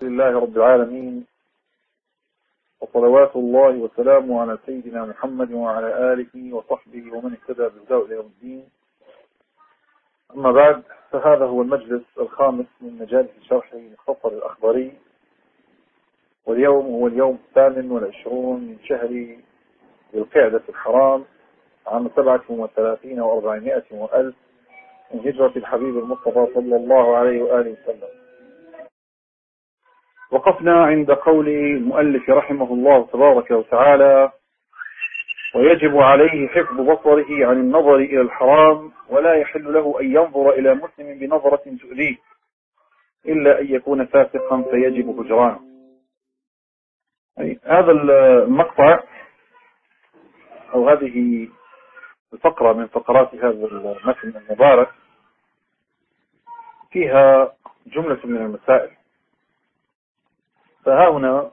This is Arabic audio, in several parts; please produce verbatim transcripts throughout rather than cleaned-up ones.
لله رب العالمين، وصلوات الله وسلامه على سيدنا محمد وعلى آله وصحبه ومن اهتدى بهداه إلى يوم الدين. أما بعد، فهذا هو المجلس الخامس من مجالس شرح مختصر الأخضري، واليوم هو اليوم الثامن والعشرون من شهر ذي القعدة الحرام عام سبعة وثلاثين وأربعمائة وألف من هجرة الحبيب المصطفى صلى الله عليه وآله وسلم. وقفنا عند قول المؤلف رحمه الله تبارك وتعالى: ويجب عليه حفظ بصره عن النظر إلى الحرام، ولا يحل له أن ينظر إلى مسلم بنظرة تؤذيه إلا أن يكون فاسقا فيجب هجرانه. هذا المقطع أو هذه الفقرة من فقرات هذا المتن المبارك فيها جملة من المسائل. فها هنا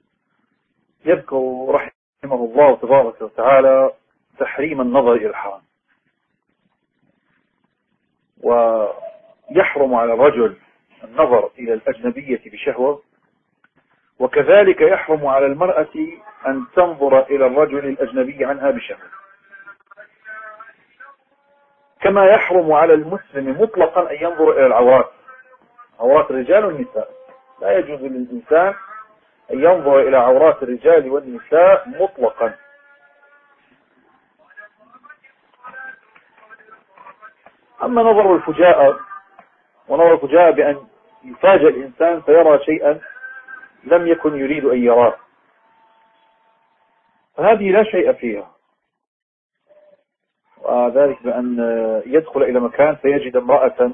يذكر رحمه الله تبارك وتعالى تحريم النظر إلى الحرام، ويحرم على الرجل النظر إلى الأجنبية بشهوة، وكذلك يحرم على المرأة أن تنظر إلى الرجل الأجنبي عنها بشهوة، كما يحرم على المسلم مطلقا أن ينظر إلى العورات، عورات الرجال والنساء. لا يجوز للإنسان أن ينظر إلى عورات الرجال والنساء مطلقا. أما نظر الفجاءة، ونظر الفجاءة بأن يفاجأ الإنسان فيرى شيئا لم يكن يريد أن يراه، فهذه لا شيء فيها، وذلك بأن يدخل إلى مكان فيجد امرأة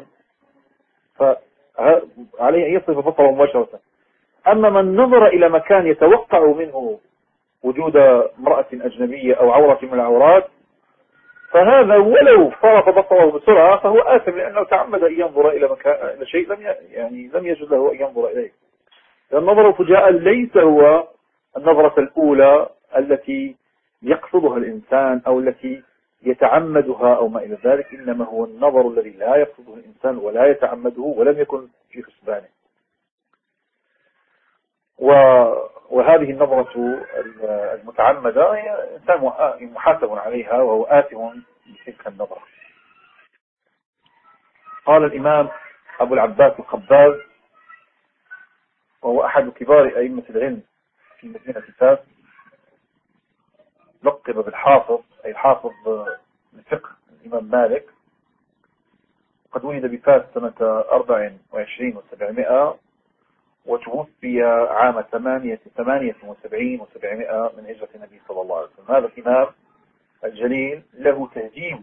فعليه أن يصرف بصره مباشرة. أما من نظر إلى مكان يتوقع منه وجود امرأة أجنبية أو عورة من العورات، فهذا ولو صرف بصره بسرعة فهو آثم، لأنه تعمد أن ينظر إلى مكان إلى شيء لم يعني لم يجوز له أن ينظر إليه. النظر الفجاء ليس هو النظرة الأولى التي يقصدها الإنسان أو التي يتعمدها أو ما إلى ذلك، إنما هو النظر الذي لا يقصده الإنسان ولا يتعمده ولم يكن في حسبانه. وهذه النظرة المتعمدة هي إنسان محاسب عليها وهو آثم بتلك النظرة. قال الإمام أبو العباس الخباز، وهو أحد كبار أئمة العلم في مدينة فاس، لقب بالحافظ، أي الحافظ الفقه الإمام مالك، قد ولد بفاس سنة أربع وعشرين وسبعمائة، وتوفي عام ثمانية ثمانية وسبعين وسبعمائة من هجرة النبي صلى الله عليه وسلم. هذا الإمام الجليل له تهجيم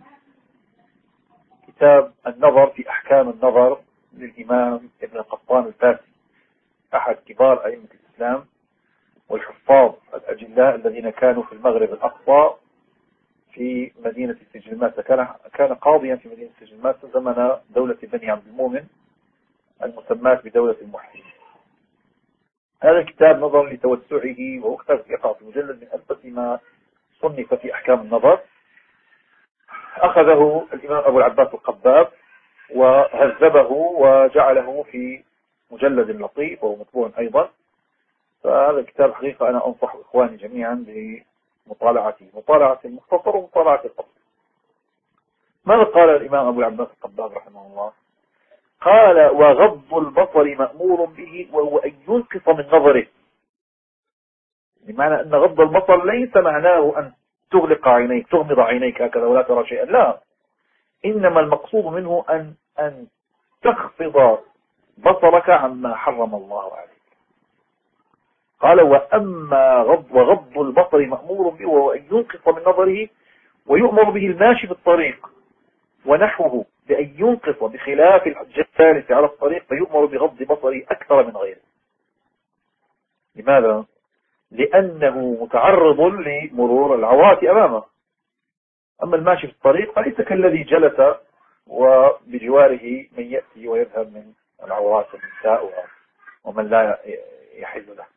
كتاب النظر في أحكام النظر للإمام ابن القطان الفاسي، أحد كبار أئمة الإسلام والحفاظ الأجلاء الذين كانوا في المغرب الأقصى في مدينة السجلمات. كان كان قاضيا في مدينة السجلمات زمن دولة بني عبد المؤمن المسماة بدولة الموحدين. هذا الكتاب نظر لتوسعه، وهو كتاب يقع في مجلد من ألبس ما صنف في أحكام النظر. أخذه الإمام أبو العباس القباب وهذبه وجعله في مجلد لطيف وهو مطبوع أيضا. فهذا الكتاب حقيقة أنا أنصح إخواني جميعا بمطالعته، مطالعة المختصر ومطالعة القصر. ماذا قال الإمام أبو العباس القباب رحمه الله؟ قال: وغض البصر مأمور به، وهو أن ينقص من نظره. بمعنى أن غض البصر ليس معناه أن تغلق عينيك، تغمض عينيك هكذا ولا ترى شيئا، لا، إنما المقصود منه أن أن تخفض بصرك عما حرم الله عليك. قال: وأما غض وغض البصر مأمور به، وهو أن ينقص من نظره، ويؤمر به الماشي بالطريق ونحوه بأن ينقص، بخلاف الجالس على الطريق فيؤمر بغض بصره أكثر من غيره. لماذا؟ لأنه متعرض لمرور العورات أمامه. أما الماشي في الطريق فليس كالذي جلس وبجواره من يأتي ويذهب من العورات النساء ومن لا يحل له.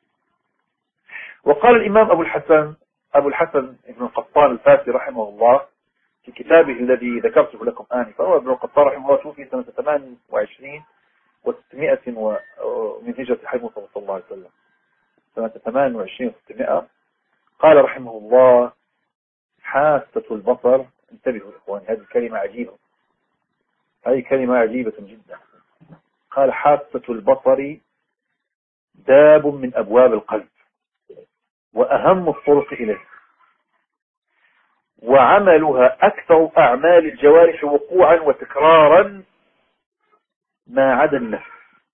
وقال الإمام أبو الحسن أبو الحسن ابن القطان الفاسي رحمه الله في كتابه الذي ذكرته لكم آنفا، وابن القطان رحمه الله توفي سنة ثمان وعشرين وستمائة من هجرة الحبيب صلى الله عليه وسلم سنة ثمان وعشرين وستمائة، قال رحمه الله: حاسة البصر. انتبهوا إخواني، هذه كلمة عجيبة، هذه كلمة عجيبة جدا. قال: حاسة البصر باب من أبواب القلب، وأهم الطرق إليه، وعملها أكثر أعمال الجوارح وقوعا وتكرارا ما عدا النفس.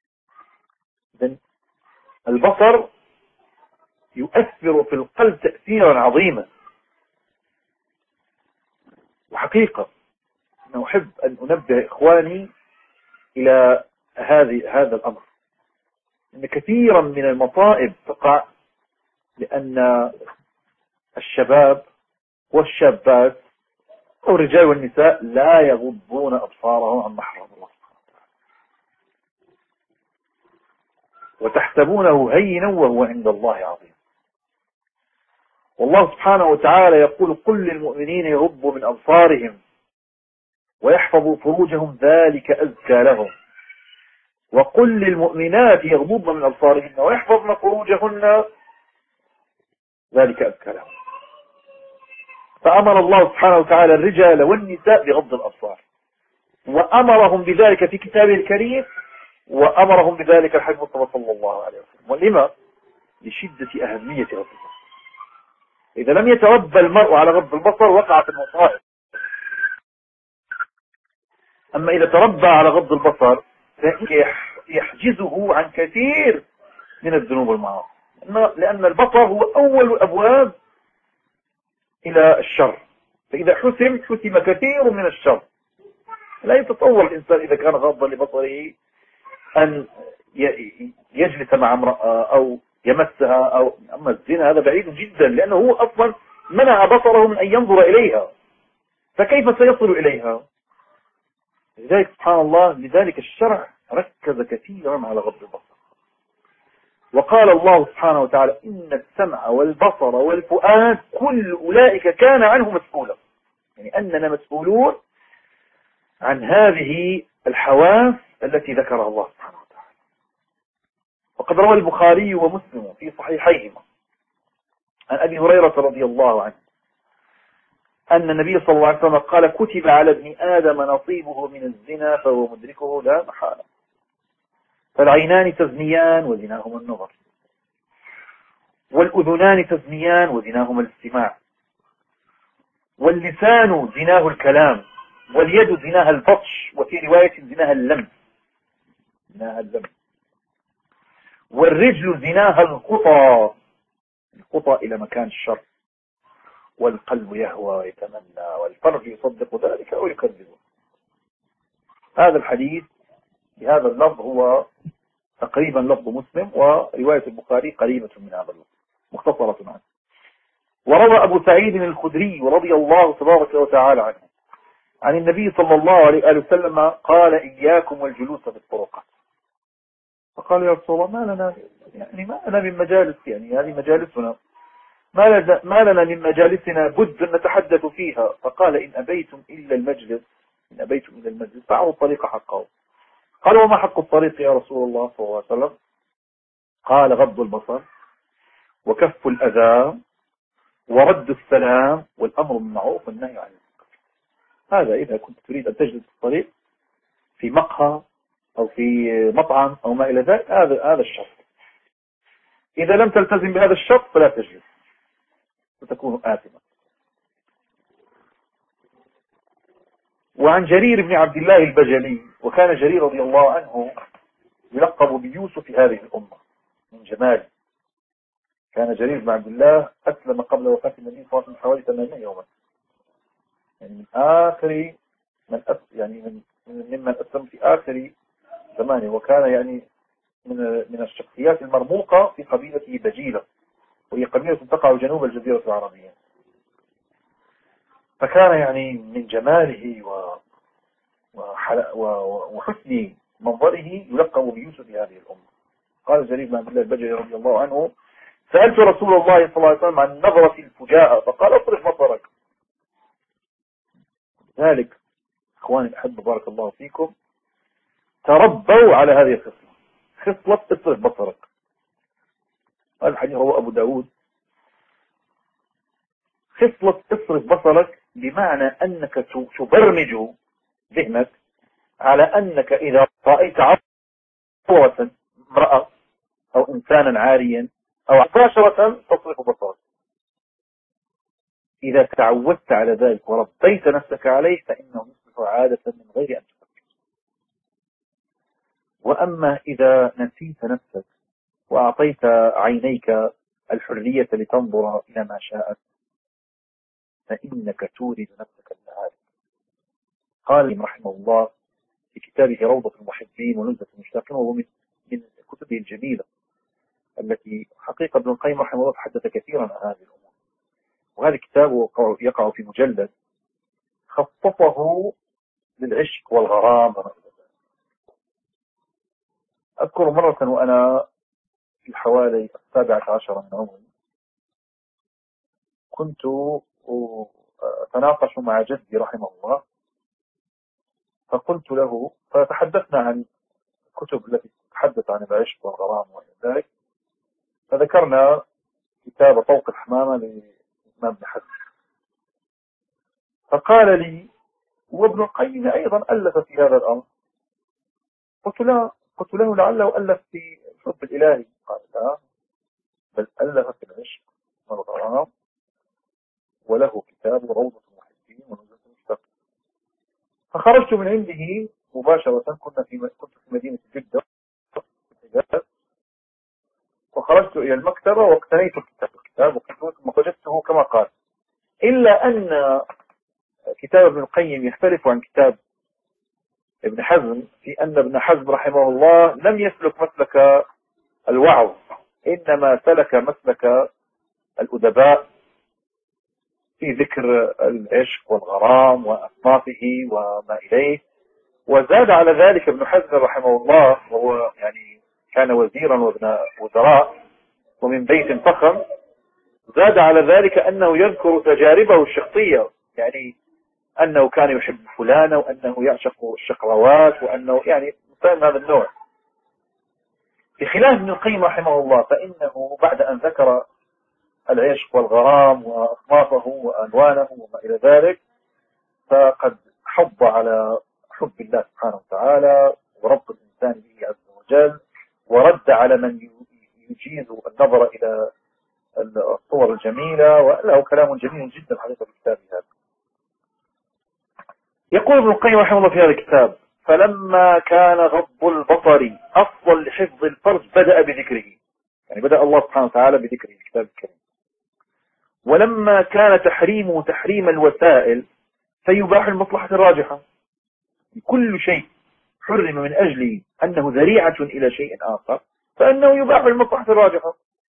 البصر يؤثر في القلب تأثيرا عظيما. وحقيقة أنا أحب أن أنبه إخواني إلى هذه هذا الأمر، أن كثيرا من المصائب تقع لأن الشباب والشابات أو الرجال والنساء لا يغضون أبصارهم عن محرم الله، وتحسبونه هينا وهو عند الله عظيم. والله سبحانه وتعالى يقول: قل للمؤمنين يغضوا من أبصارهم ويحفظوا فروجهم ذلك أزكى لهم، وقل للمؤمنات يغضضن من أبصارهن ويحفظن فروجهن ذلك أزكى لهم. فأمر الله سبحانه وتعالى الرجال والنساء بغض الأبصار، وأمرهم بذلك في كتابه الكريم، وأمرهم بذلك الحبيب صلى الله عليه وسلم. ولما؟ لشدة أهمية غض البصر. إذا لم يتربى المرء على غض البصر وقع في المصائب. أما إذا تربى على غض البصر يحجزه عن كثير من الذنوب والمعاصي، لأن البصر هو أول أبواب إلى الشر، فإذا حسم حسم كثير من الشر. لا يتصور الإنسان إذا كان غاضا لبصره أن يجلس مع امرأة أو يمسها أو أما الزنا هذا بعيد جدا، لأنه هو أصلا منع بصره من أن ينظر إليها، فكيف سيصل إليها؟ لذلك سبحان الله، لذلك الشرع ركز كثيرا على غض البصر. وقال الله سبحانه وتعالى: إن السمع والبصر والفؤاد كل أولئك كان عنه مسؤولا. يعني أننا مسؤولون عن هذه الحواس التي ذكرها الله سبحانه وتعالى. وقد روى البخاري ومسلم في صحيحيهما عن أبي هريرة رضي الله عنه أن النبي صلى الله عليه وسلم قال: كتب على ابن آدم نصيبه من الزنا فهو مدركه لا محالة، فالعينان تزنيان وزناهما النظر، والأذنان تزنيان وزناهما الاستماع، واللسان زناه الكلام، واليد زناها البطش، وفي رواية زناها اللمس زناها اللمس، والرجل زناها الخطى الخطى إلى مكان الشر، والقلب يهوى ويتمنى، والفرج يصدق ذلك أو يكذبه. هذا الحديث بهذا اللفظ هو تقريبا لفظ مسلم، ورواية البخاري قريبة من هذا اللفظ مختصرة عنه. وروى أبو سعيد الخدري رضي الله تبارك وتعالى عنه عن النبي صلى الله عليه وسلم قال: إياكم والجلوس في الطرقات. فقال: يا رسول الله، ما لنا يعني ما لنا من مجالس، يعني هذه مجالسنا، ما لنا من مجالسنا بد نتحدث فيها. فقال: إن أبيتم إلا المجلس إن أبيتم إلا المجلس فاعوا الطريق حقه. قال: وما حق الطريق يا رسول الله صلى الله عليه وسلم؟ قال: غض البصر، وكف الأذى، ورد السلام، والأمر بالمعروف والنهي عن المنكر. هذا إذا كنت تريد أن تجلس في الطريق في مقهى أو في مطعم أو ما إلى ذلك، هذا هذا الشرط. إذا لم تلتزم بهذا الشرط فلا تجلس، ستكون آثما. وعن جرير بن عبد الله البجلي، وكان جرير رضي الله عنه يلقب بيوسف هذه الأمة من جماله. كان جرير بن عبد الله أسلم قبل وفاة النبي صلى الله عليه وسلم حوالي ثمانين يوما، يعني من آخر من أس يعني من ممن أسلم في آخر زمانه، وكان يعني من من الشخصيات المرموقة في قبيلته بجيلة، وهي قبيلة تقع جنوب الجزيرة العربية. فكان يعني من جماله و وحسن منظره يلقب بيوسف هذه الأمة. قال جرير بن عبد الله البجلي رضي الله عنه: سألت رسول الله صلى الله عليه وسلم عن نظرة الفجاءة فقال: اصرف بصرك. ذلك إخواني الأحبة بارك الله فيكم، تربوا على هذه الخصلة، خصلة اصرف بصرك. هذا الحديث رواه أبو داود. خصلة اصرف بصرك بمعنى أنك تبرمج ذهنك على أنك إذا رأيت عورة امرأة أو إنسانا عاريا أو مباشرة تصرف بصرك. إذا تعودت على ذلك وربيت نفسك عليه فإنه يصبح عادة من غير أن تفكر. وأما إذا نسيت نفسك وأعطيت عينيك الحرية لتنظر إلى ما شاءت فإنك تورد نفسك المعارف. قال رحمه الله في كتابه روضة المحبين ونزهة المشتاقين، وهو من كتبه الجميلة التي حقيقة ابن القيم رحمه الله تحدث كثيرا عن هذه الأمور، وهذا الكتاب يقع في مجلد خصصه للعشق والغرام. أذكر مرة وأنا في حوالي السابعة عشر من عمري كنت أتناقش مع جدي رحمه الله، فقلت له، فتحدثنا عن الكتب التي تتحدث عن العشق والغرام وإلى ذلك، فذكرنا كتاب طوق الحمامة لإمام ابن حزم، فقال لي وابن القيم أيضا ألف في هذا الأمر. قلت له قلت له لعله ألف في الحب الإلهي. قال لا، بل ألف في العشق والغرام، وله كتاب روضة المحبين ونزهة المشتاقين. فخرجت من عنده مباشرة، كنا في كنت في مدينة جدة وخرجت إلى المكتبة واقتنيت الكتاب الكتاب ثم وجدته كما قال، إلا أن كتاب ابن القيم يختلف عن كتاب ابن حزم في أن ابن حزم رحمه الله لم يسلك مسلك الوعظ، إنما سلك مسلك الأدباء في ذكر العشق والغرام وأصنافه وما إليه. وزاد على ذلك ابن حزم رحمه الله، وهو يعني كان وزيرا وابن وزراء ومن بيت فخم، زاد على ذلك أنه يذكر تجاربه الشخصية، يعني أنه كان يحب فلانة وأنه يعشق الشقروات وأنه يعني مثال هذا النوع. بخلاف ابن القيم رحمه الله فإنه بعد أن ذكر العشق والغرام وأصنافه وألوانه وما إلى ذلك فقد حض على حب الله سبحانه وتعالى وربط الإنسان به عز وجل، ورد على من يجيز النظر إلى الصور الجميلة، وله كلام جميل جدا حقيقة في الكتاب هذا. يقول ابن القيم رحمه الله في هذا الكتاب: فلما كان غض البصر أصلا لحفظ الفرج بدأ بذكره، يعني بدأ الله سبحانه وتعالى بذكره في الكتاب الكريم. ولما كان تحريمه تحريم الوسائل فيباح المصلحة الراجحة، كل شيء حرم من أجل أنه ذريعة إلى شيء آخر فإنه يباح المصلحة الراجحة.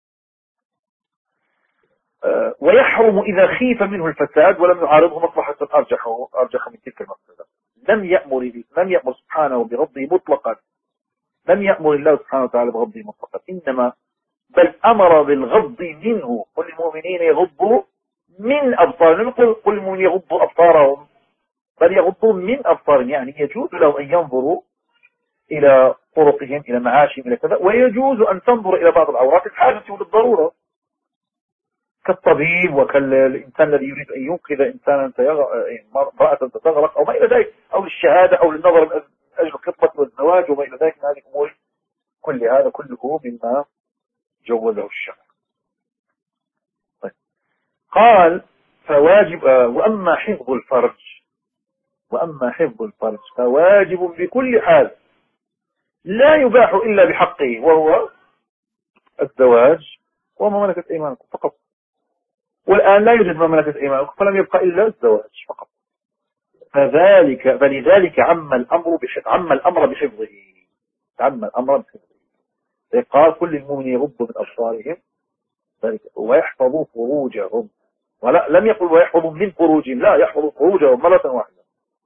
أه ويحرم إذا خيف منه الفساد ولم يعارضه مصلحة أرجح أرجح من تلك المصلحة. لم يأمر لم يأمر سبحانه بغضه مطلقا، لم يأمر الله سبحانه وتعالى بغضه مطلقا، إنما بل أمر بالغض منه. قل للمؤمنين يغضوا من أبصارهم، قل قل للمؤمنين يغضوا أبصارهم، بل يغضوا من أبصارهم، يعني يجوز له أن ينظروا إلى طرقهم إلى معاشهم إلى كذا، ويجوز أن تنظر إلى بعض العورات الحاجة والضرورة، كالطبيب وكالإنسان الذي يريد أن ينقذ إنسانا امرأة تغرق أو ما إلى ذلك، أو للشهادة أو للنظر من أجل الخطبة والزواج وما إلى ذلك من هذه الأمور. كل هذا كله مما جوزه الشرع. طيب. قال فواجب وأما حفظ الفرج وأما حفظ الفرج فواجب بكل حال لا يباح إلا بحقه، وهو الزواج وما ملكت أيمانكم فقط. والآن لا يوجد ما ملكت أيمانكم، فلم يبقى إلا الزواج فقط. فذلك فلذلك عم الأمر بحفظ عم الأمر بحفظه عم الأمر بحفظه. قال كل المؤمن يغض من أبصارهم ويحفظوا فروجهم، ولا لم يقل ويحفظوا من فروجهم، لا، يحفظوا فروجهم مرة واحدة.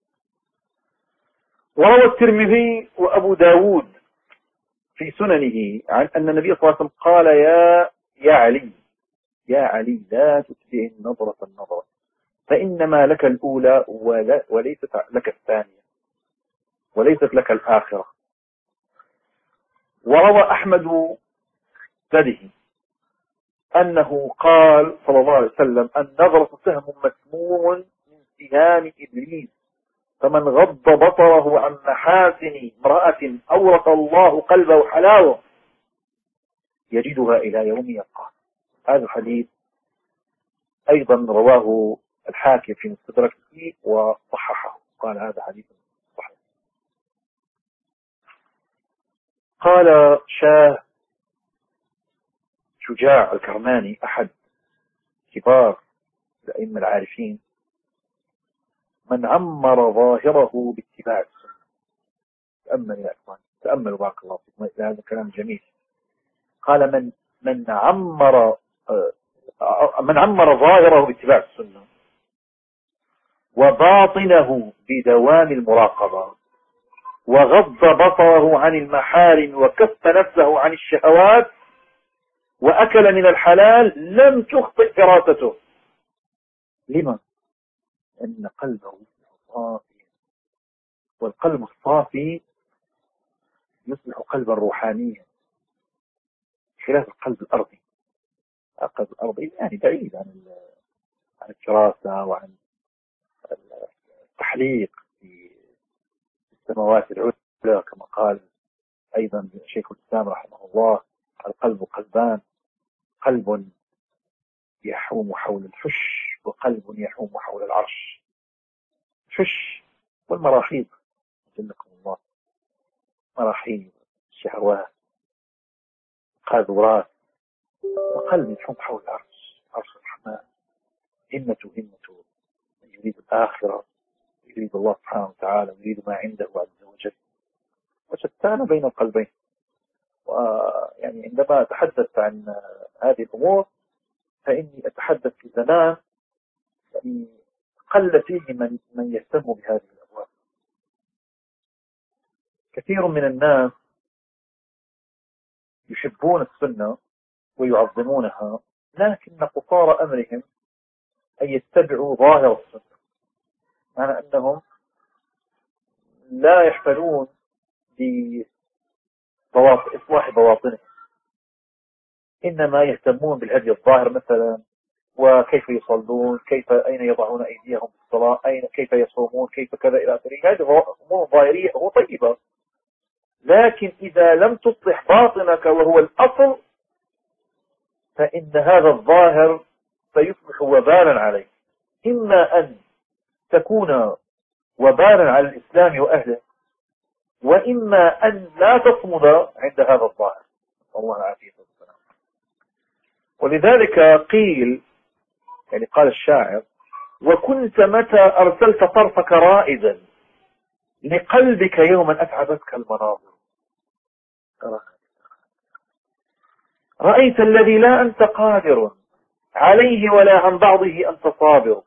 وروى الترمذي وأبو داود في سننه عن أن النبي صلى الله عليه وسلم قال: يا يا علي يا علي لا تتبع النظرة النظرة، فإنما لك الأولى وليست لك الثانية وليست لك الآخرة. وروى أحمد بده أنه قال صلى الله عليه وسلم: النظرة سهم مسموم من سهام إبليس، فمن غض بصره عن محاسن امرأة أورث الله قلبه حلاوة يجدها إلى يوم يلقاه. هذا الحديث أيضا رواه الحاكم في مستدركه وصححه، قال هذا حديث صحيح. قال شاه شجاع الكرماني أحد كبار الأئمة العارفين: من عمر ظاهره باتباع السنة. تأمل يا أخوان، تأملوا بارك الله فيكم، هذا كلام جميل. قال: من من عمر من عمر ظاهره باتباع السنة وباطنه بدوام المراقبة وغض بصره عن المحارم وكف نفسه عن الشهوات وأكل من الحلال لم تخطئ فراسته. لما؟ أن قلبه صافي، والقلب الصافي يصبح قلبا روحانيا خلاف القلب الأرضي. القلب الأرضي يعني بعيد عن عن الكراسة وعن التحليق في السماوات العلى، كما قال أيضا شيخ الإسلام رحمه الله: القلب قلبان، قلب يحوم حول الحش وقلب يحوم حول العرش. الحش والمراحيض جنكم الله، مراحيض شهوات قاذورات، وقلب يحوم حول العرش، عرش الرحمن. همة همة من يريد الآخرة، يريد الله سبحانه وتعالى، ويريد ما عنده عز وجل، وشتان بين القلبين. ويعني عندما أتحدث عن هذه الأمور فإني أتحدث في زمان يعني قل فيه من من يهتم بهذه الأبواب. كثير من الناس يحبون السنة ويعظمونها، لكن قصار أمرهم أن يتبعوا ظاهر السنة، معنى أنهم لا يحفلون بإصلاح بواطنهم، إنما يهتمون بالهدي الظاهر مثلا، وكيف يصلون، كيف أين يضعون أيديهم في الصلاة، أين كيف يصومون، كيف كذا إلى آخره. هذه أمور ظاهرية وطيبة، لكن إذا لم تصلح باطنك وهو الأصل فإن هذا الظاهر سيصبح وبالا عليك، إما أن تكون وبالا على الإسلام وأهله، وإما أن لا تصمد عند هذا الظاهر. الله العافية والسلام. ولذلك قيل، يعني قال الشاعر: وكنت متى أرسلت طرفك رائدا لقلبك يوما أتعبتك المناظر. رأيت الذي لا أنت قادر عليه ولا عن بعضه أنت صابر.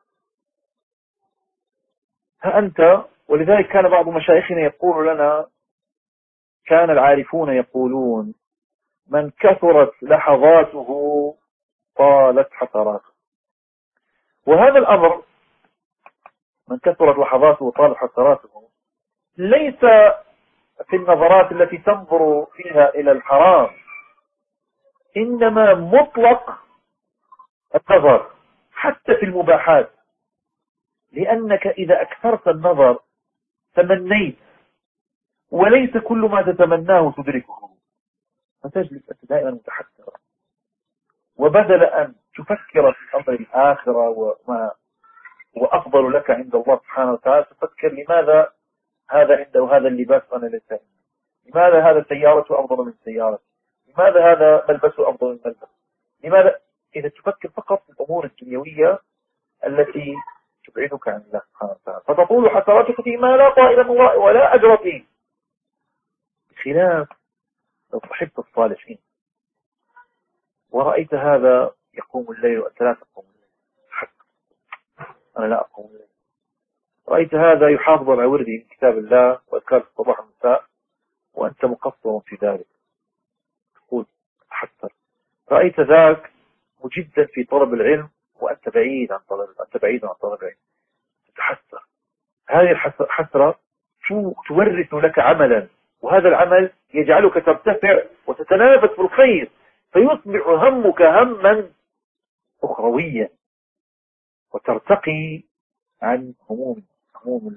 ها أنت. ولذلك كان بعض مشايخنا يقول لنا: كان العارفون يقولون: من كثرت لحظاته طالت حسراته. وهذا الأمر، من كثرت لحظاته وطالت حسراته، ليس في النظرات التي تنظر فيها إلى الحرام، إنما مطلق النظر حتى في المباحات، لأنك إذا أكثرت النظر تمنيت، وليس كل ما تتمناه تدركه، فتجلس دائما متحسرا. وبدل أن تفكر في أمر الآخرة وما هو أفضل لك عند الله سبحانه وتعالى، تفكر: لماذا هذا عنده هذا اللباس وأنا ليس عندي؟ لماذا هذا سيارته أفضل من سيارتي؟ لماذا هذا ملبسه أفضل من ملبس؟ لماذا؟ إذا تفكر فقط في الأمور الدنيوية التي تبعدك عن الله سبحانه وتعالى، فتطول حسراتك فيما لا طائل ولا أجر فيه. بخلاف لو صحبت الصالحين ورأيت هذا يقوم الليل وأنت لا تقوم الليل، حق أنا لا أقوم الليل. رأيت هذا يحافظ على وردي من كتاب الله وأذكار الصباح والمساء وأنت مقصر في ذلك، تقول تحسر. رأيت ذاك مجدا في طلب العلم وأنت بعيد عن طلب أنت بعيد عن طلب العلم، تتحسر. هذه الحسرة تورث لك عملا، وهذا العمل يجعلك ترتفع وتتنافس في الخير، فيصبح همك هما أخرويا وترتقي عن هموم هموم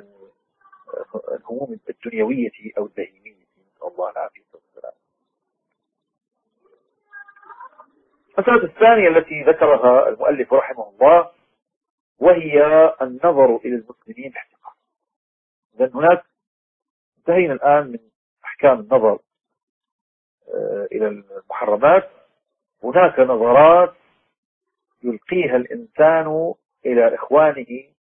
الهموم الدنيوية أو البهيمية. نسأل الله العافية والسلام. المسألة الثانية التي ذكرها المؤلف رحمه الله وهي النظر إلى المسلمين باحتقار. لأن هناك انتهينا الآن من أحكام النظر إلى المحرمات. هناك نظرات يلقيها الإنسان إلى إخوانه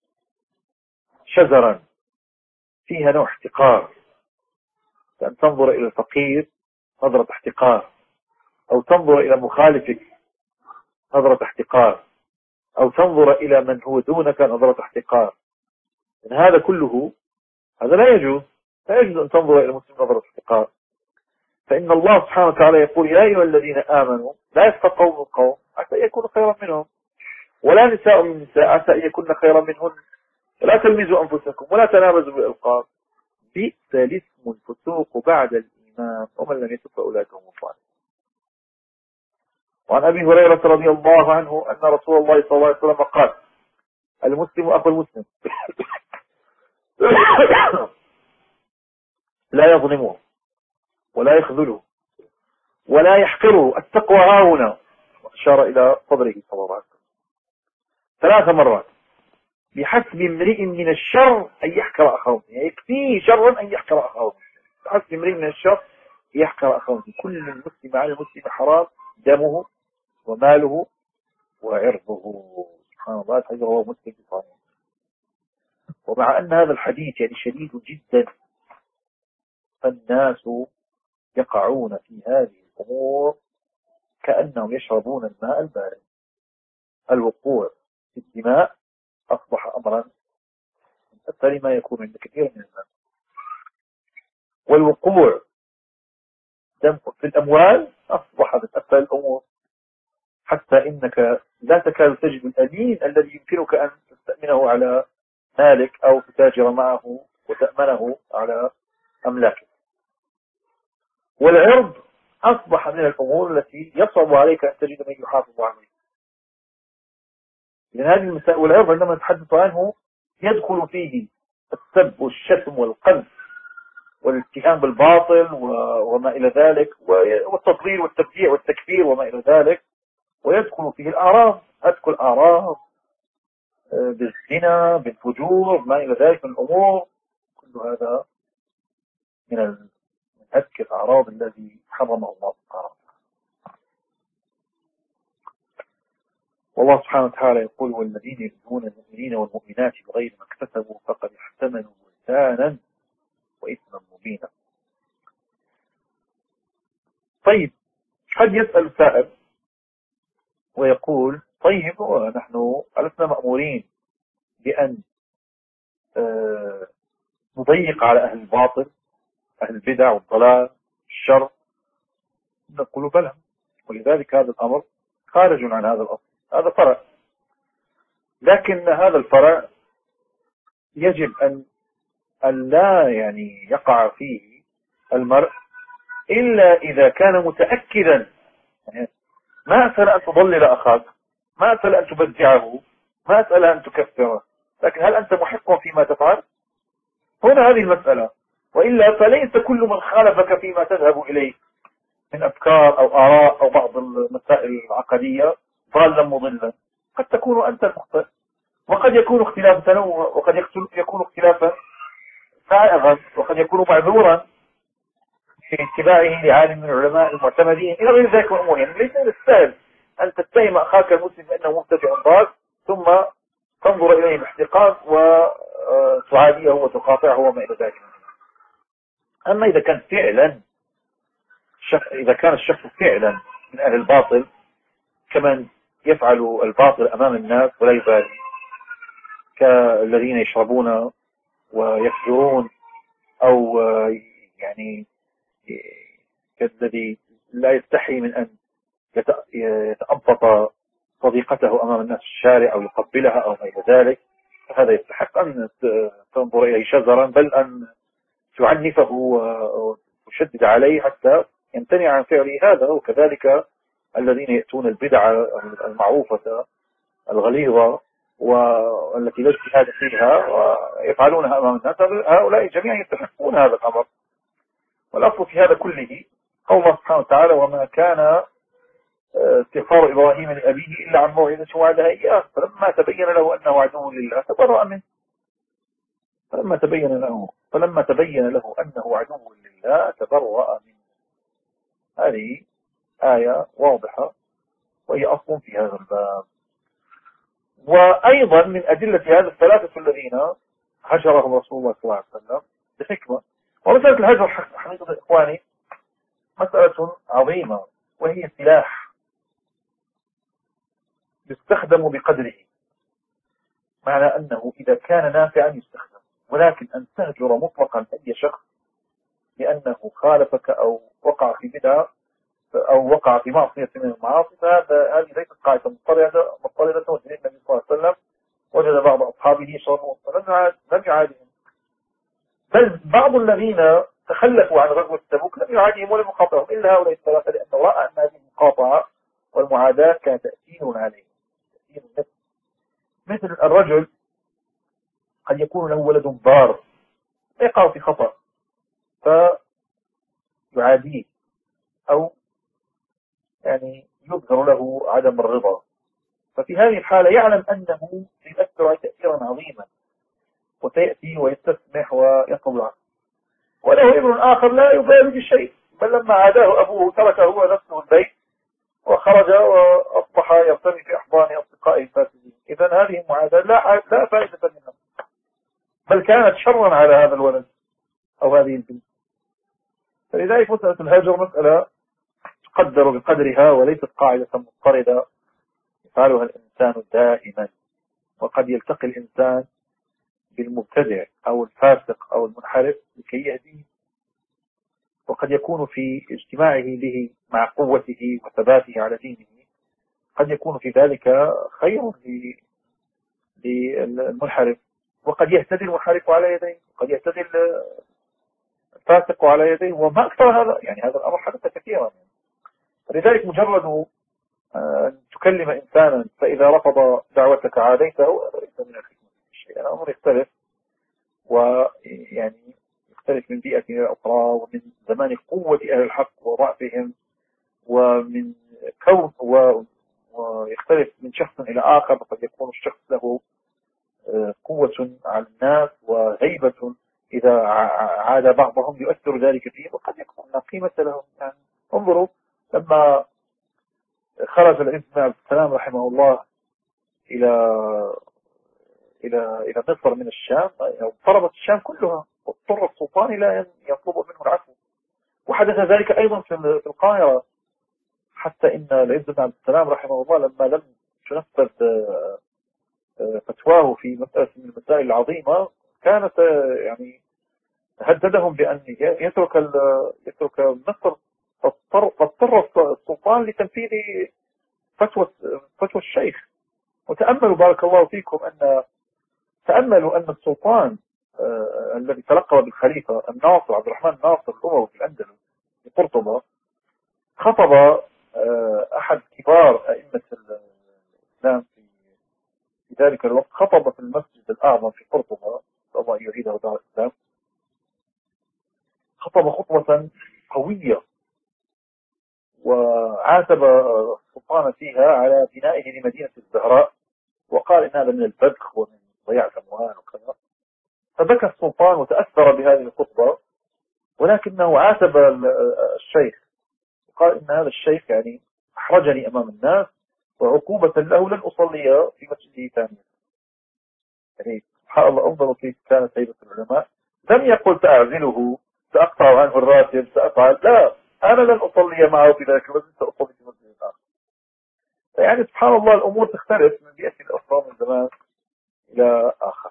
شزرا فيها نوع احتقار، كأن تنظر إلى الفقير نظرة احتقار، أو تنظر إلى مخالفك نظرة احتقار، أو تنظر إلى من هو دونك نظرة احتقار. إن هذا كله هذا لا يجوز. لا يجوز أن تنظر إلى المسلم نظرة احتقار، فإن الله سبحانه وتعالى يقول يا أيها الذين آمنوا لا يسخر قوم من قوم عسى أن يكونوا خيرا منهم، ولا نساء من نساء عسى أن يكون خيرا منهن، ولا تلمزوا أنفسكم ولا تنابزوا بالألقاب بئس الاسم الفسوق بعد الإيمان ومن لم يتب فأولئك هم الظالمون. وعن أبي هريرة رضي الله عنه أن رسول الله صلى الله عليه وسلم قال المسلم أخو المسلم لا يظلمه ولا يخذله ولا يحقره. التقوى ها هنا، وأشار إلى صدره صلى الله عليه وسلم ثلاث مرات. بحسب امرئ من الشر أن يحقر أخاه، يعني يكفيه شرا أن يحقر أخاه. بحسب امرئ من الشر أن يحقر أخاه. كل المسلم على المسلم حرام دمه وماله وعرضه. سبحان الله، الحديث رواه مسلم بصحيح. ومع أن هذا الحديث يعني شديد جدا، فالناس يقعون في هذه الأمور كأنهم يشربون الماء البارد. الوقوع في الدماء أصبح أمرا من أسهل ما يكون عند كثير من الناس، والوقوع في الأموال أصبح من أسهل الأمور، حتى إنك لا تكاد تجد الأمين الذي يمكنك أن تستأمنه على مالك أو تتاجر معه وتأمنه على أملاكك. والعرض أصبح من الأمور التي يصعب عليك أن تجد من يحافظ عليه. لأن هذه المسائل، والعرض عندما نتحدث عنه يدخل فيه السب والشتم والقذف والاتهام بالباطل وما إلى ذلك، والتضليل والتبديع والتكفير وما إلى ذلك، ويدخل فيه الأعراض، تدخل أعراض بالزنا بالفجور ما إلى ذلك من الأمور. كل هذا من هتك الأعراض الذي حرمه الله سبحانه وتعالى. والله سبحانه وتعالى يقول والذين يؤذون المؤمنين والمؤمنات بغير ما اكتسبوا فقد احتملوا بهتانا وإثما مبينا. طيب، قد يسأل سائل ويقول طيب ونحن ألسنا مأمورين بأن آه نضيق على أهل الباطل أهل البدع والضلال الشر؟ نقول بلى، ولذلك هذا الأمر خارج عن هذا الأصل، هذا فرع. لكن هذا الفرع يجب أن أن لا يعني يقع فيه المرء إلا إذا كان متأكدا. يعني ما أسأل أن تضلل أخاك، ما أسأل أن تبدعه، ما أسأل أن تكفره، لكن هل أنت محق فيما تفعل؟ هنا هذه المسألة. وإلا فليس كل من خالفك فيما تذهب إليه من أفكار أو آراء أو بعض المسائل العقدية ضالا مضلا. قد تكون أنت المخطئ، وقد يكون اختلاف تنوع، وقد يكون اختلافا سائغا، وقد يكون معذورا في اتباعه لعالم من العلماء المعتمدين إلى غير ذلك الأمور. يعني ليس من السهل أن تتهم أخاك المسلم بأنه مبتدع ضال ثم تنظر إليه باحتقار وتعاديه وتقاطعه وما إلى ذلك. أما إذا كان فعلا إذا كان الشخص فعلا من أهل الباطل كمن يفعل الباطل أمام الناس ولا يبالي، كالذين يشربون ويفجرون، أو يعني كالذي لا يستحي من أن يتأبط صديقته أمام الناس في الشارع أو يقبلها أو ما إلى ذلك، فهذا يستحق أن تنظر إليه شزرا، بل أن تعنفه وتشدد عليه حتى يمتنع عن فعله هذا. وكذلك الذين يأتون البدع المعروفة الغليظة والتي لا اجتهاد فيها ويفعلونها أمام الناس، هؤلاء جميعا يستحقون هذا الأمر. والأصل في هذا كله قول الله سبحانه وتعالى: وما كان استغفار إبراهيم لأبيه إلا عن موعدة وعدها إياه فلما تبين له أنه عدو لله تبرأ منه. فلما تبين له فلما تبين له أنه عدو لله تبرأ منه. هذه آية واضحة وهي أصل في هذا الباب. وأيضا من أدلة هذا الثلاثة الذين هجرهم رسول الله صلى الله عليه وسلم بحكمة. ومسألة الهجر حقيقة إخواني مسألة عظيمة، وهي سلاح يستخدم بقدره، معنى أنه إذا كان نافعا يستخدم. ولكن أن تهجر مطلقا أي شخص لأنه خالفك أو وقع في بدعة أو وقع في معصية من المعاصي، فهذا هذه ليست قاعدة مضطردة مضطردة وجه النبي صلى الله عليه وسلم وجد بعض أصحابه شرهم لم يعادهم، بل بعض الذين تخلفوا عن غزوة تبوك لم يعادهم ولم يقاطعهم إلا هؤلاء الثلاثة، لأنه رأى أن هذه المقاطعة والمعاداة كانت تأثير عليه، تأثير النفس. مثل الرجل قد يكون له ولد ضار يقع في خطأ فيعاديه أو يعني يظهر له عدم الرضا، ففي هذه الحالة يعلم أنه سيؤثر عليه تأثيرا عظيما وسيأتي ويستسمح ويطلب عنه. وله ابن آخر لا يبالي بالشيء، بل لما عاداه أبوه تركه هو نفسه البيت وخرج وأصبح يرتمي في أحضان أصدقائه الفاسدين. إذن هذه المعاداة لا لا فائدة منها، بل كانت شرا على هذا الولد أو هذه البنت. فلذلك مسألة الهجر مسألة تقدر بقدرها وليست قاعدة مضطردة يفعلها الإنسان دائما. وقد يلتقي الإنسان بالمبتدع أو الفاسق أو المنحرف لكي يهديه، وقد يكون في اجتماعه به مع قوته وثباته على دينه قد يكون في ذلك خير للمنحرف، وقد يهتدي المنحرف على يديه وقد يهتدي الفاسق على يديه، وما أكثر هذا. يعني هذا الأمر حدث كثيرا. فلذلك مجرد أن تكلم إنسانا فإذا رفض دعوتك عاديته ليس من الحكمة شيء، الأمر يختلف، ويعني يختلف من بيئة إلى أخرى ومن زمان قوة أهل الحق وضعفهم ومن كون ويختلف من شخص إلى آخر. فقد يكون الشخص له قوة على الناس وهيبة إذا عاد بعضهم يؤثر ذلك فيه، وقد يكون لا قيمة لهم. يعني انظروا لما خرج الابن عبد السلام رحمه الله إلى إلى إلى مصر من الشام، ضربت الشام كلها واضطر السلطان إلى أن يطلب منه العفو. وحدث ذلك أيضا في القاهرة، حتى إن العز بن عبد السلام رحمه الله لما لم تنفذ فتواه في مسألة من المسائل العظيمة كانت يعني هددهم بأن يترك يترك مصر، فاضطر السلطان لتنفيذ فتوى فتوى الشيخ. وتأملوا بارك الله فيكم أن تأملوا أن السلطان آه الذي تلقب بالخليفة الناصر عبد الرحمن الناصر الأموي في الأندلس في قرطبة خطب آه أحد كبار أئمة الإسلام في في ذلك الوقت، خطب في المسجد الأعظم في قرطبة الله يعيده دار الإسلام، خطب خطبة قوية وعاتب السلطان فيها على بنائه لمدينة الزهراء، وقال إن هذا من البذخ ومن ضياع الأموال وكذا. فبكى السلطان وتأثر بهذه الخطبة، ولكنه عاتب الشيخ وقال إن هذا الشيخ يعني أحرجني أمام الناس وعقوبة له لن أصلي في مسجده ثانيا. يعني سبحان الله، انظروا كيف كانت هيبة العلماء. لم يقل سأعزله سأقطع عنه الراتب سأفعل، لا، أنا لن أصلي معه في ذلك المسجد، سأصلي في مسجد آخر. يعني سبحان الله الأمور تختلف من بيئة الأصلا من زمان إلى آخر.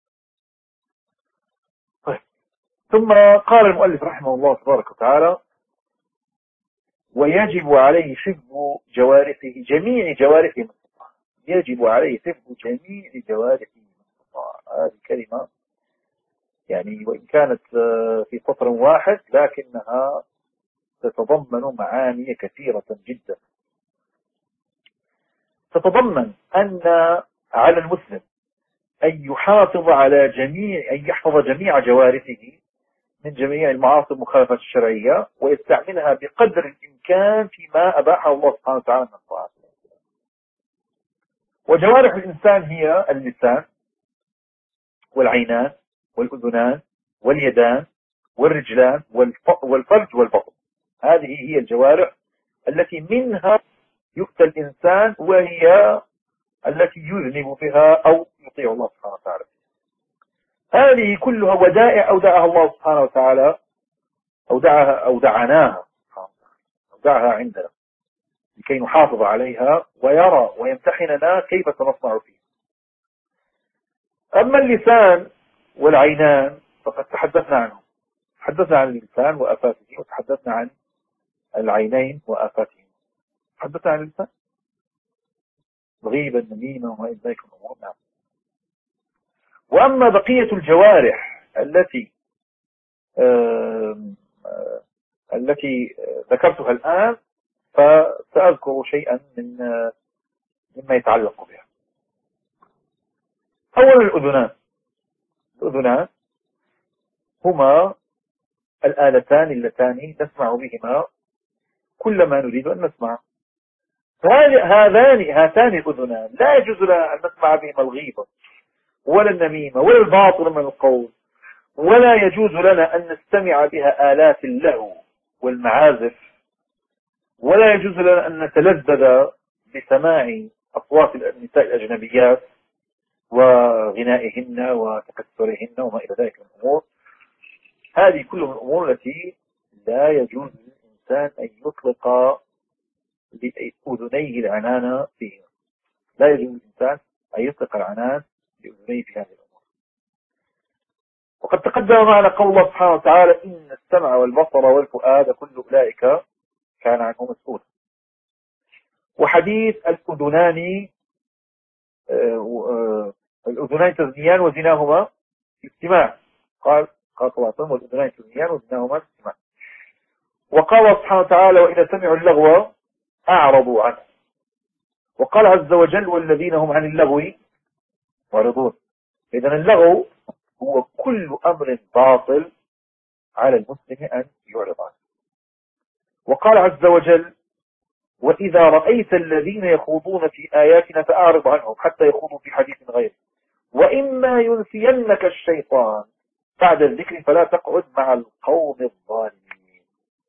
طيب. ثم قال المؤلف رحمه الله تبارك وتعالى: ويجب عليه حفظ جوارحه جميع جوارحه من استطاع. يجب عليه حفظ جميع جوارحه من استطاع. هذه كلمة يعني وإن كانت في سطر واحد لكنها تتضمن معاني كثيرة جدا. تتضمن أن على المسلم أن يحافظ على جميع أن يحفظ جميع جوارحه من جميع المعاصي المخالفة الشرعية، ويستعملها بقدر الإمكان فيما أباحه الله سبحانه وتعالى من الطاعات. وجوارح الإنسان هي اللسان والعينان والأذنان واليدان والرجلان والفرج والبطن. هذه هي الجوارح التي منها يؤتى الإنسان، وهي التي يذنب فيها أو يطيع الله سبحانه وتعالى. هذه كلها ودائع أودعها الله سبحانه وتعالى، أودعها أودعناها أودعها عندنا لكي نحافظ عليها ويرى ويمتحننا كيف سنصنع فيه. أما اللسان والعينان فقد تحدثنا عنه، تحدثنا عن اللسان وآفاته، وتحدثنا عن العينين وآفاتهم. تحدثنا عن اللسان الغيبة النميمة وما إلى ذلك من الأمور. نعم. وأما بقية الجوارح التي آه آه التي ذكرتها الآن فسأذكر شيئا من آه مما يتعلق بها. أولا الأذنان. الأذنان هما الآلتان اللتان نسمع بهما كل ما نريد أن نسمع. هذان هاتان الأذنان لا يجوز لنا أن نسمع بهما الغيبة ولا النميمة ولا الباطل من القول، ولا يجوز لنا أن نستمع بها آلات اللهو والمعازف، ولا يجوز لنا أن نتلذذ بسماع أصوات النساء الأجنبيات وغنائهن وتكسرهن وما إلى ذلك من الأمور. هذه كلها من الأمور التي لا يجوز للإنسان أن يطلق لأذنيه العنان فيها. لا يجوز للإنسان أن يطلق العنان لأذنيه في هذه الأمور. وقد تقدم معنا قول الله سبحانه وتعالى: إن السمع والبصر والفؤاد كل أولئك كان عنه مسؤولا. وحديث الأذنان الأذنان تزنيان وزناهما الاستماع. قال قال صلى الله عليه وسلم: والأذنان تزنيان وزناهما الاستماع. وقال سبحانه وتعالى: وإذا سمعوا اللغو أعرضوا عنه. وقال عز وجل: والذين هم عن اللغو معرضون. إذن اللغو هو كل أمر باطل على المسلم أن يعرض عنه. وقال عز وجل: وإذا رأيت الذين يخوضون في آياتنا فأعرض عنهم حتى يخوضوا في حديث غيره وإما ينسينك الشيطان بعد الذكر فلا تقعد مع القوم الظالمين.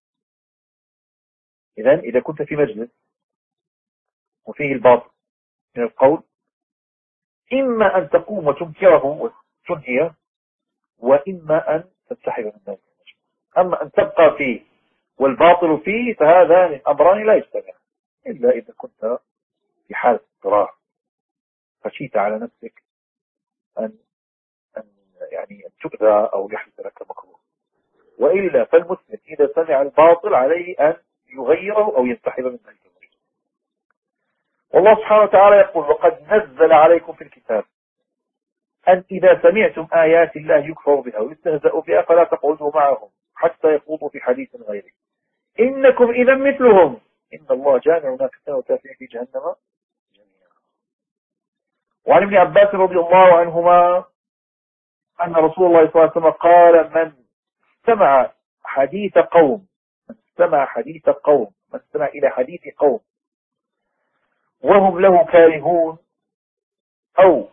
إذن إذا كنت في مجلس وفيه الباطل من القول، إما أن تقوم وتنكره وتنهيه، وإما أن تنسحب من ذلك. أما أن تبقى فيه والباطل فيه فهذا من أمران لا يجتمع، إلا إذا كنت في حالة اضطرار خشيت على نفسك أن أن يعني أن تؤذى أو يحدث لك مكروه. وإلا فالمسلم إذا سمع الباطل عليه أن يغيره أو ينسحب من ذلك. والله سبحانه وتعالى يقول: وقد نزل عليكم في الكتاب أن إذا سمعتم آيات الله يكفر بها ويستهزأ بها فلا تقعدوا معهم حتى يخوضوا في حديث غيره إنكم إذا مثلهم إن الله جامع منافقين وكافرين في جهنم جميعا. وعن ابن عباس رضي الله عنهما أن رسول الله صلى الله عليه وسلم قال: من استمع حديث قوم من استمع حديث قوم من استمع إلى حديث قوم وهم له كارهون أو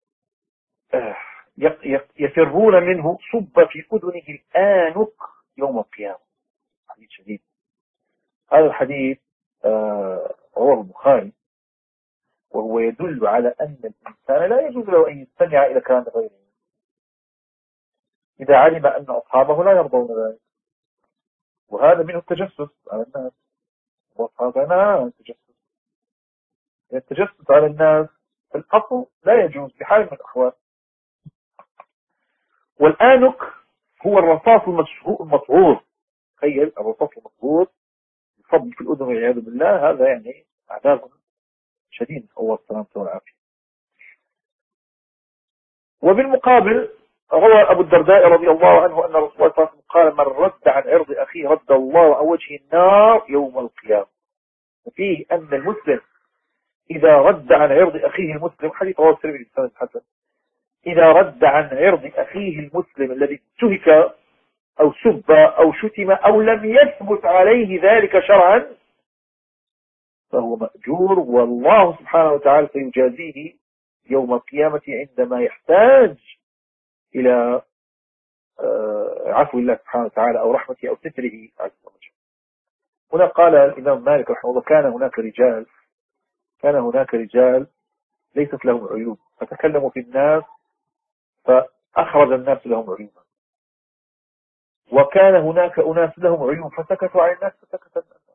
يفرون منه صب في أذنه الآنك يوم القيامة. حديث شديد. هذا الحديث رواه البخاري، وهو يدل على أن الإنسان لا يجوز له أن يستمع إلى كلام غيره إذا علم أن أصحابه لا يرضون ذلك. وهذا منه التجسس على الناس. وهذا التجسس التجسس على الناس الأصل لا يجوز بحال من الأحوال. والآنك هو الرصاص المصغور. تخيل الرصاص المصغور يصب في الأذن والعياذ بالله. هذا يعني عذاب شديد. الله السلامة والعافية. وبالمقابل روى أبو الدرداء رضي الله عنه أن رسول الله صلى الله عليه وسلم قال: من رد عن عرض أخيه رد الله عن وجه النار يوم القيامة. وفيه أن المسلم إذا رد عن عرض أخيه المسلم، حديث رواه الترمذي بسند حسن، إذا رد عن عرض أخيه المسلم الذي انتهك أو سب أو شتم أو لم يثبت عليه ذلك شرعا فهو مأجور، والله سبحانه وتعالى سيجازيه يوم القيامة عندما يحتاج إلى عفو الله سبحانه وتعالى أو رحمته أو ستره عز وجل. هنا قال الإمام مالك رحمه الله: كان هناك رجال كان هناك رجال ليست لهم عيوب فتكلموا في الناس فأخرج الناس لهم عيوبا، وكان هناك أناس لهم عيوب فسكتوا عن الناس فسكت الناس.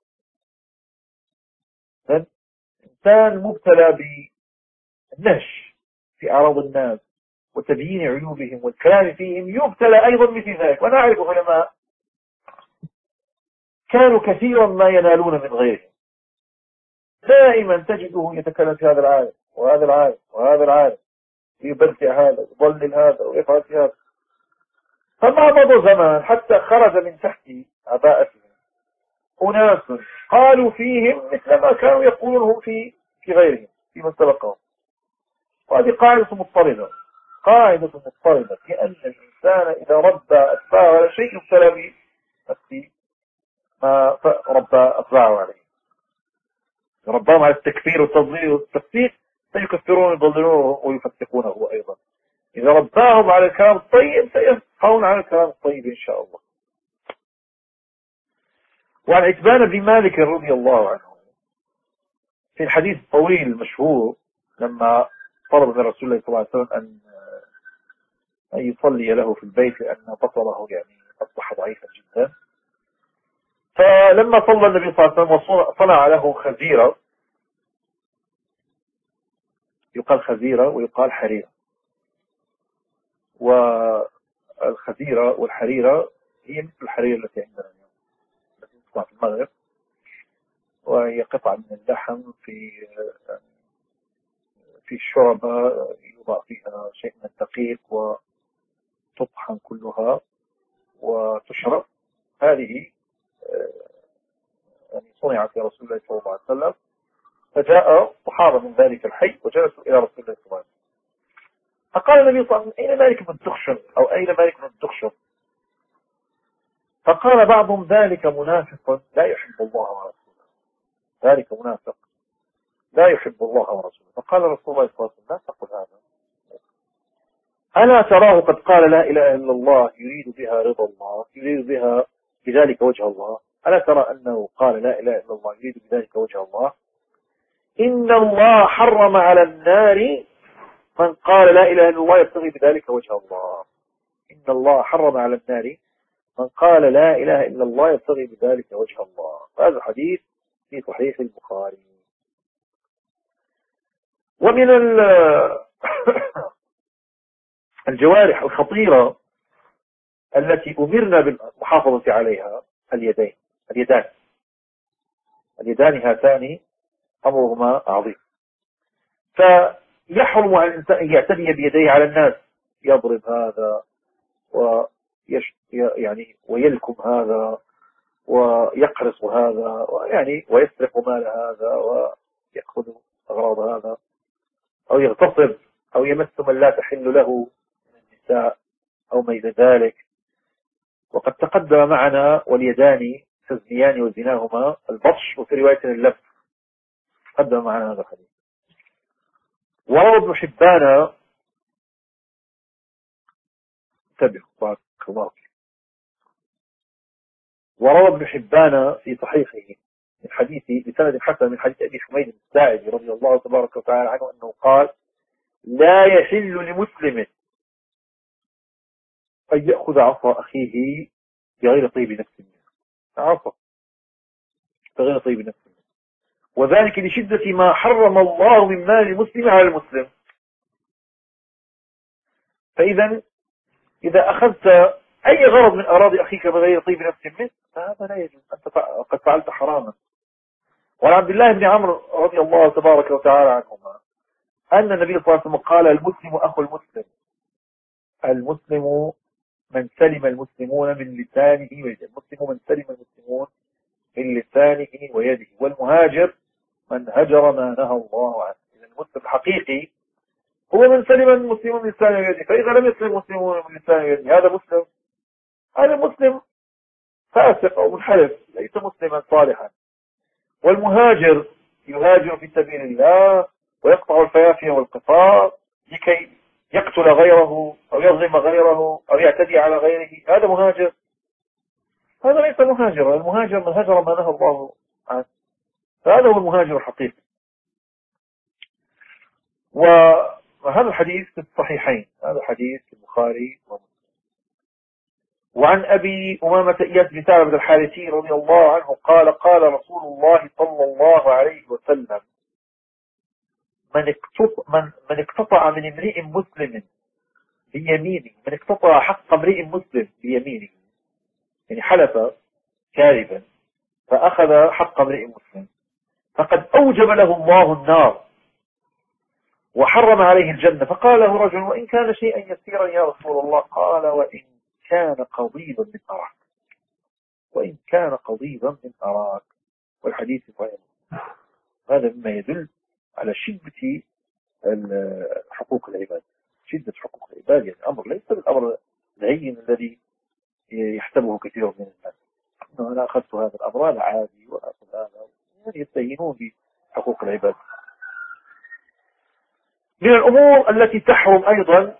إنسان مبتلى بالنهش في أعراض الناس وتبيين عيوبهم والكلام فيهم يبتلى أيضا مثل ذلك. وأنا أعرف علماء كانوا كثيرا ما ينالون من غيرهم، دائما تجده يتكلم في هذا العالم وهذا العالم وهذا العالم، يبدع هذا ويضلل هذا ويفعل في هذا. فما مضى زمان حتى خرج من تحت عباءتهم أناس قالوا فيهم مثل ما كانوا يقولونه في في غيرهم في من سبقهم. وهذه قاعدة مضطردة قاعدة مضطردة لأن الإنسان إذا ربى أتباعه على شيء يبتلى به نفسه ما ربى أتباعه عليه. رباهم على التكفير والتضليل والتفسيق سيكفرون ويضللونه ويفتقونه أيضا. إذا رباهم على الكلام الطيب سيبقون على الكلام الطيب إن شاء الله. وعن عتبان بن مالك رضي الله عنه في الحديث الطويل المشهور لما طلب من رسول الله صلى الله عليه وسلم أن أن يصلي له في البيت لأن بصره يعني أصبح ضعيفا جدا، فلما صلى النبي صلى الله عليه وسلم وصنع له خزيرة، يقال خزيرة ويقال حريرة، والخزيرة والحريرة هي مثل الحريرة التي عندنا اليوم التي تصنع في المغرب، وهي قطعة من اللحم في في الشوربة يوضع فيها شيء من الدقيق وتطحن كلها وتشرب. هذه يعني صنعت يا رسول الله صلى الله عليه وسلم، فجاء صحابة من ذلك الحي وجلسوا إلى رسول الله صلى الله عليه وسلم، فقال النبي صلى الله عليه وسلم: أين مالك بن الدخشم أو أين مالك بن الدخشم؟ فقال بعضهم: ذلك منافق لا يحب الله ورسوله، ذلك منافق لا يحب الله ورسوله. فقال رسول الله صلى الله عليه وسلم: لا تقل هذا، ألا تراه قد قال لا إله إلا الله يريد بها رضا الله، يريد بها بذلك وجه الله؟ ألا ترى أنه قال لا إله إلا الله يريد بذلك وجه الله؟ إن الله حرم على النار من قال لا إله إلا الله يبتغي بذلك وجه الله. إن الله حرم على النار من قال لا إله إلا الله يبتغي بذلك وجه الله. هذا حديث في صحيح البخاري. ومن الجوارح الخطيرة التي أمرنا بالمحافظة عليها اليدين اليدان اليدان هاتان أمرهما عظيم، فيحرم على الإنسان أن يعتدي بيديه على الناس، يضرب هذا ويش يعني ويلكم هذا ويقرص هذا ويعني ويسرق مال هذا ويأخذ أغراض هذا، أو يغتصب أو يمس من لا تحل له من النساء أو ما إلى ذلك. وقد تقدم معنا واليدان تزنيان وزناهما البطش، وفي رواية اللف تقدم معنا هذا الحديث. وروى ابن حبان انتبه بارك الله فيك وروى ابن حبان في صحيحه من حديث بسند حسن من حديث أبي حميد الساعدي رضي الله تبارك وتعالى عنه أنه قال: لا يحل لمسلم أن يأخذ عصا أخيه بغير طيب نفس منه، عصا بغير طيب نفس منه، وذلك لشدة ما حرم الله من مال المسلم على المسلم. فإذا إذا أخذت أي غرض من أراضي أخيك بغير طيب نفس منه فهذا لا يجوز، أنت قد فعلت حراما. وعن عبد الله بن عمرو رضي الله تبارك وتعالى عنهما أن النبي صلى الله عليه وسلم قال: المسلم أخو المسلم المسلم من سلم المسلمون من لسانه ويده، المسلم من سلم المسلمون من لسانه ويده، والمهاجر من هجر ما نهى الله عنه. المسلم الحقيقي هو من سلم المسلمون من لسانه ويده، فإذا لم يسلم المسلمون من لسانه ويده هذا مسلم، هذا مسلم فاسق أو منحرف، ليس مسلما صالحا. والمهاجر يهاجر في سبيل الله ويقطع الفيافي والقطار لكي يقتل غيره أو يظلم غيره أو يعتدي على غيره، هذا مهاجر. هذا ليس مهاجر، المهاجر من هجر ما نهى الله عنه، فهذا هو المهاجر الحقيقي. وهذا الحديث في الصحيحين، هذا حديث البخاري ومسلم. وعن أبي أمامة إياس بن ثعلبة الحارثي رضي الله عنه قال قال رسول الله صلى الله عليه وسلم من من من اقتطع من امرئ مسلم بيمينه، من اقتطع حق امرئ مسلم بيمينه، يعني حلف كاذبا فأخذ حق امرئ مسلم، فقد أوجب له الله النار وحرم عليه الجنة. فقال له رجل وإن كان شيئا يسيرا يا رسول الله؟ قال وإن كان قضيبا من أراك، وإن كان قضيبا من أراك. والحديث صحيح. هذا مما يدل على شدة حقوق العباد، شدة حقوق العباد، يعني الأمر ليس بالأمر الهين الذي يحسبه كثير من الناس إنه أنا أخذت هذا الأمر هذا عادي وأخذ هذا، يستهينون بحقوق العباد. من الأمور التي تحرم أيضا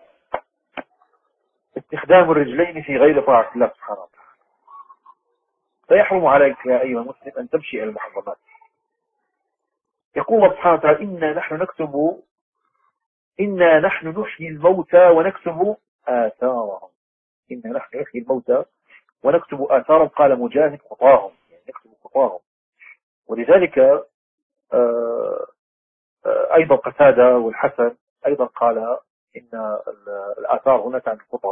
استخدام الرجلين في غير طاعة الله سبحانه وتعالى، فيحرم عليك يا أيها المسلم أن تمشي إلى المحرمات. يقول الله سبحانه وتعالى إنا نحن نكتب إنا نحن نحيي الموتى ونكتب آثارهم، إنا نحن نحيي الموتى ونكتب آثارهم. قال مجاهد خطاهم، يعني نكتب خطاهم. ولذلك آه آه أيضا قتادة والحسن أيضا قال إن الآثار هنا عن الخطأ.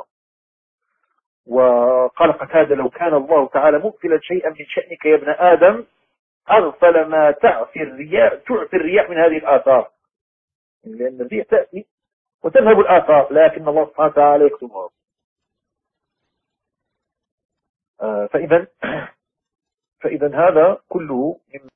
وقال قتادة لو كان الله تعالى مغفلا شيئا من شأنك يا ابن آدم أغفل ما تعفي الرياح تعفي الرياح من هذه الآثار، لأن الريح تأتي وتذهب الآثار لكن الله سبحانه وتعالى يكتبها. آه فإذا فإذا هذا كله